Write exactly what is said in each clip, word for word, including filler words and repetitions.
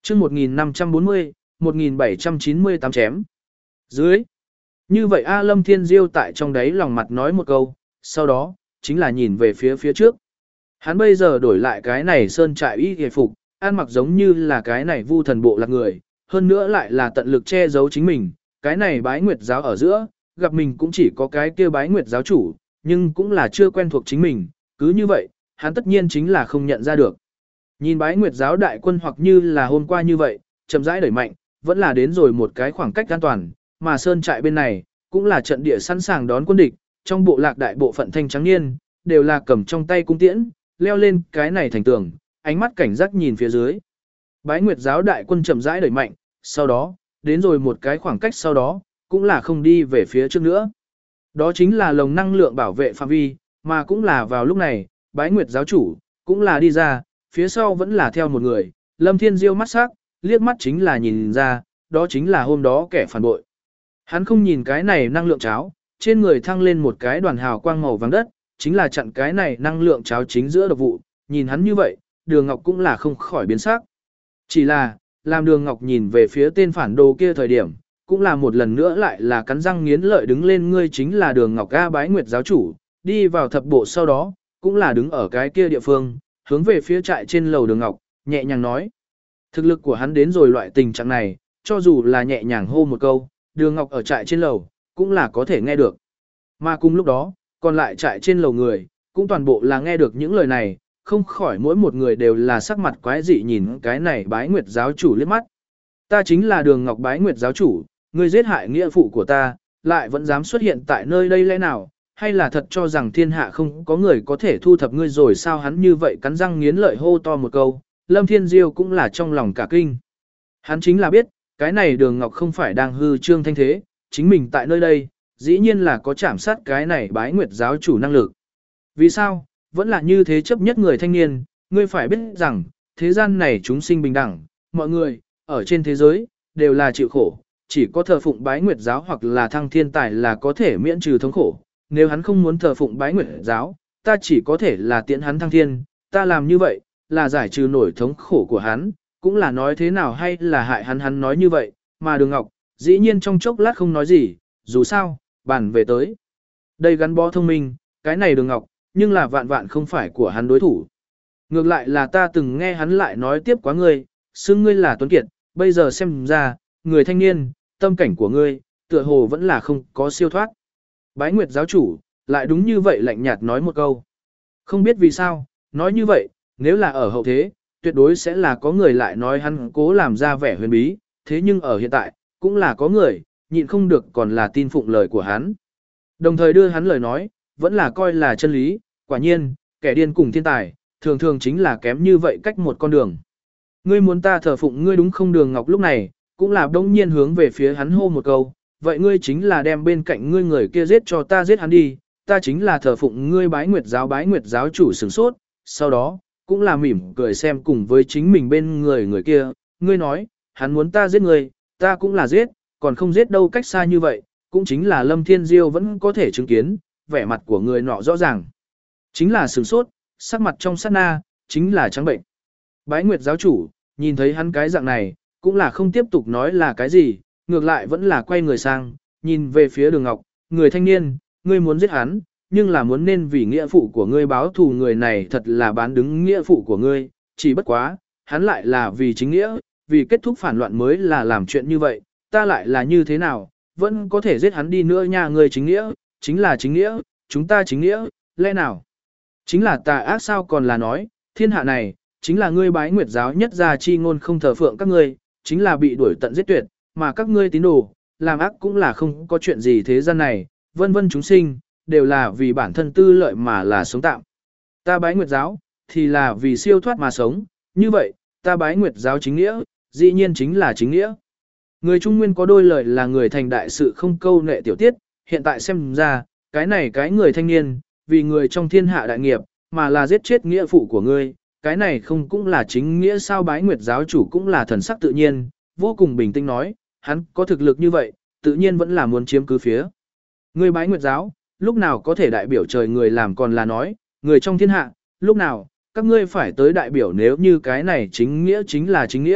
chương một nghìn năm trăm bốn mươi, một nghìn bảy trăm chín mươi tám chém. Dưới. Như vậy A Lâm Thiên Diêu tại trong đấy lòng mặt nói một câu, sau đó, chính là nhìn về phía phía trước. Hắn bây giờ đổi lại cái này sơn trại y hề phục, ăn mặc giống như là cái này vu thần bộ lạc người, hơn nữa lại là tận lực che giấu chính mình, cái này bái nguyệt giáo ở giữa, gặp mình cũng chỉ có cái kia bái nguyệt giáo chủ, nhưng cũng là chưa quen thuộc chính mình, cứ như vậy, hắn tất nhiên chính là không nhận ra được. Nhìn bái nguyệt giáo đại quân hoặc như là hôm qua như vậy, chậm rãi đẩy mạnh, vẫn là đến rồi một cái khoảng cách an toàn, mà sơn trại bên này, cũng là trận địa sẵn sàng đón quân địch, trong bộ lạc đại bộ phận thanh trắng niên, đều là cầm trong tay cung tiễn, leo lên cái này thành tường, ánh mắt cảnh giác nhìn phía dưới. Bái nguyệt giáo đại quân chậm rãi đẩy mạnh, sau đó, đến rồi một cái khoảng cách sau đó, cũng là không đi về phía trước nữa. Đó chính là lồng năng lượng bảo vệ phạm vi, mà cũng là vào lúc này, bái nguyệt giáo chủ, cũng là đi ra, phía sau vẫn là theo một người, Lâm Thiên Diêu mắt sắc, liếc mắt chính là nhìn ra, đó chính là hôm đó kẻ phản bội. Hắn không nhìn cái này năng lượng cháo, trên người thăng lên một cái đoàn hào quang màu vàng đất, chính là chặn cái này năng lượng cháo chính giữa độc vụ, nhìn hắn như vậy, Đường Ngọc cũng là không khỏi biến sắc. Chỉ là, làm Đường Ngọc nhìn về phía tên phản đồ kia thời điểm, cũng là một lần nữa lại là cắn răng nghiến lợi đứng lên, ngươi chính là Đường Ngọc A bái nguyệt giáo chủ, đi vào thập bộ sau đó, cũng là đứng ở cái kia địa phương, hướng về phía trại trên lầu Đường Ngọc, nhẹ nhàng nói. Thực lực của hắn đến rồi loại tình trạng này, cho dù là nhẹ nhàng hô một câu, Đường Ngọc ở trại trên lầu, cũng là có thể nghe được. Mà cùng lúc đó, còn lại trại trên lầu người, cũng toàn bộ là nghe được những lời này, không khỏi mỗi một người đều là sắc mặt quái dị nhìn cái này bái nguyệt giáo chủ liếc mắt. Ta chính là Đường Ngọc bái nguyệt giáo chủ, ngươi giết hại nghĩa phụ của ta, lại vẫn dám xuất hiện tại nơi đây lẽ nào, hay là thật cho rằng thiên hạ không có người có thể thu thập ngươi rồi sao hắn như vậy cắn răng nghiến lợi hô to một câu, Lâm Thiên Diêu cũng là trong lòng cả kinh. Hắn chính là biết, cái này Đường Ngọc không phải đang hư trương thanh thế, chính mình tại nơi đây, dĩ nhiên là có chạm sát cái này bái nguyệt giáo chủ năng lực. Vì sao? Vẫn là như thế chấp nhất người thanh niên, ngươi phải biết rằng, thế gian này chúng sinh bình đẳng, mọi người, ở trên thế giới, đều là chịu khổ, chỉ có thờ phụng bái nguyệt giáo hoặc là thăng thiên tài là có thể miễn trừ thống khổ. Nếu hắn không muốn thờ phụng bái nguyệt giáo, ta chỉ có thể là tiễn hắn thăng thiên, ta làm như vậy, là giải trừ nổi thống khổ của hắn, cũng là nói thế nào hay là hại hắn hắn nói như vậy, mà Đường Ngọc, dĩ nhiên trong chốc lát không nói gì, dù sao, bàn về tới. Đây gắn bó thông minh, cái này Đường Ngọc, nhưng là vạn vạn không phải của hắn đối thủ. Ngược lại là ta từng nghe hắn lại nói tiếp quá ngươi, xưng ngươi là Tuấn Kiệt, bây giờ xem ra, người thanh niên, tâm cảnh của ngươi, tựa hồ vẫn là không có siêu thoát. Bái Nguyệt giáo chủ, lại đúng như vậy lạnh nhạt nói một câu. Không biết vì sao, nói như vậy, nếu là ở hậu thế, tuyệt đối sẽ là có người lại nói hắn cố làm ra vẻ huyền bí, thế nhưng ở hiện tại, cũng là có người, nhịn không được còn là tin phụng lời của hắn. Đồng thời đưa hắn lời nói, vẫn là coi là chân lý, quả nhiên, kẻ điên cùng thiên tài, thường thường chính là kém như vậy cách một con đường. Ngươi muốn ta thờ phụng ngươi đúng không? Đường Ngọc lúc này, cũng là đông nhiên hướng về phía hắn hô một câu, vậy ngươi chính là đem bên cạnh ngươi người kia giết cho ta giết hắn đi, ta chính là thờ phụng ngươi bái nguyệt giáo bái nguyệt giáo chủ sửng sốt, sau đó, cũng là mỉm cười xem cùng với chính mình bên người người kia, ngươi nói, hắn muốn ta giết ngươi, ta cũng là giết, còn không giết đâu cách xa như vậy, cũng chính là Lâm Thiên Diêu vẫn có thể chứng kiến, vẻ mặt của người nọ rõ ràng. Chính là sửng sốt, sắc mặt trong sát na, chính là trắng bệnh. Bái Nguyệt giáo chủ, nhìn thấy hắn cái dạng này, cũng là không tiếp tục nói là cái gì, ngược lại vẫn là quay người sang, nhìn về phía Đường Ngọc, người thanh niên, ngươi muốn giết hắn, nhưng là muốn nên vì nghĩa phụ của ngươi báo thù, người này thật là bán đứng nghĩa phụ của ngươi, chỉ bất quá, hắn lại là vì chính nghĩa, vì kết thúc phản loạn mới là làm chuyện như vậy, ta lại là như thế nào, vẫn có thể giết hắn đi nữa nha, người chính nghĩa, chính là chính nghĩa, chúng ta chính nghĩa, lẽ nào? Chính là tà ác sao còn là nói, thiên hạ này, chính là ngươi bái nguyệt giáo nhất gia chi ngôn không thờ phượng các ngươi, chính là bị đuổi tận giết tuyệt, mà các ngươi tín đồ, làm ác cũng là không có chuyện gì thế gian này, vân vân chúng sinh, đều là vì bản thân tư lợi mà là sống tạm. Ta bái nguyệt giáo, thì là vì siêu thoát mà sống, như vậy, ta bái nguyệt giáo chính nghĩa, dĩ nhiên chính là chính nghĩa. Người Trung Nguyên có đôi lời là người thành đại sự không câu nệ tiểu tiết, hiện tại xem ra, cái này cái người thanh niên, vì người trong thiên hạ đại nghiệp, mà là giết chết nghĩa phụ của ngươi, cái này không cũng là chính nghĩa sao? Bái nguyệt giáo chủ cũng là thần sắc tự nhiên, vô cùng bình tĩnh nói, hắn có thực lực như vậy, tự nhiên vẫn là muốn chiếm cứ phía. Ngươi bái nguyệt giáo, lúc nào có thể đại biểu trời người làm còn là nói, người trong thiên hạ, lúc nào, các ngươi phải tới đại biểu nếu như cái này chính nghĩa chính là chính nghĩa,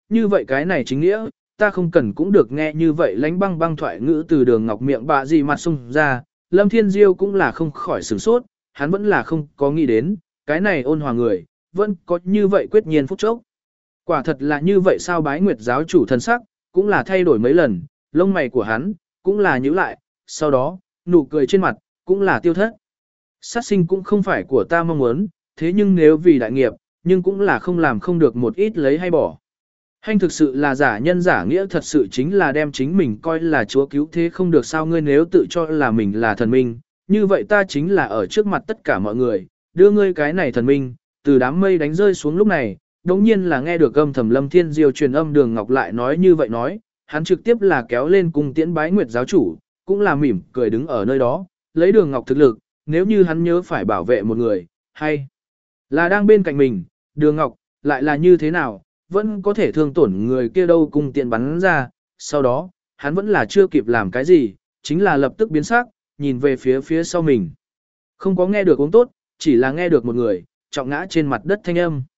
như vậy cái này chính nghĩa, ta không cần cũng được nghe như vậy lánh băng băng thoại ngữ từ đường ngọc miệng bạ gì mặt xung ra, Lâm Thiên Diêu cũng là không khỏi sửng sốt, hắn vẫn là không có nghĩ đến, cái này ôn hòa người, vẫn có như vậy quyết nhiên phút chốc. Quả thật là như vậy sao bái nguyệt giáo chủ thân sắc, cũng là thay đổi mấy lần, lông mày của hắn, cũng là nhíu lại, sau đó, nụ cười trên mặt, cũng là tiêu thất. Sát sinh cũng không phải của ta mong muốn, thế nhưng nếu vì đại nghiệp, nhưng cũng là không làm không được một ít lấy hay bỏ. Hành thực sự là giả nhân giả nghĩa thật sự chính là đem chính mình coi là chúa cứu thế không được sao ngươi nếu tự cho là mình là thần minh, như vậy ta chính là ở trước mặt tất cả mọi người, đưa ngươi cái này thần minh, từ đám mây đánh rơi xuống lúc này, đống nhiên là nghe được âm thầm Lâm Thiên Diêu truyền âm Đường Ngọc lại nói như vậy nói, hắn trực tiếp là kéo lên cung tiễn bái nguyệt giáo chủ, cũng là mỉm cười đứng ở nơi đó, lấy Đường Ngọc thực lực, nếu như hắn nhớ phải bảo vệ một người, hay là đang bên cạnh mình, Đường Ngọc, lại là như thế nào, vẫn có thể thương tổn người kia đâu cung tiện bắn ra, sau đó, hắn vẫn là chưa kịp làm cái gì, chính là lập tức biến sắc, nhìn về phía phía sau mình. Không có nghe được uống tốt, chỉ là nghe được một người, trọng ngã trên mặt đất thanh âm.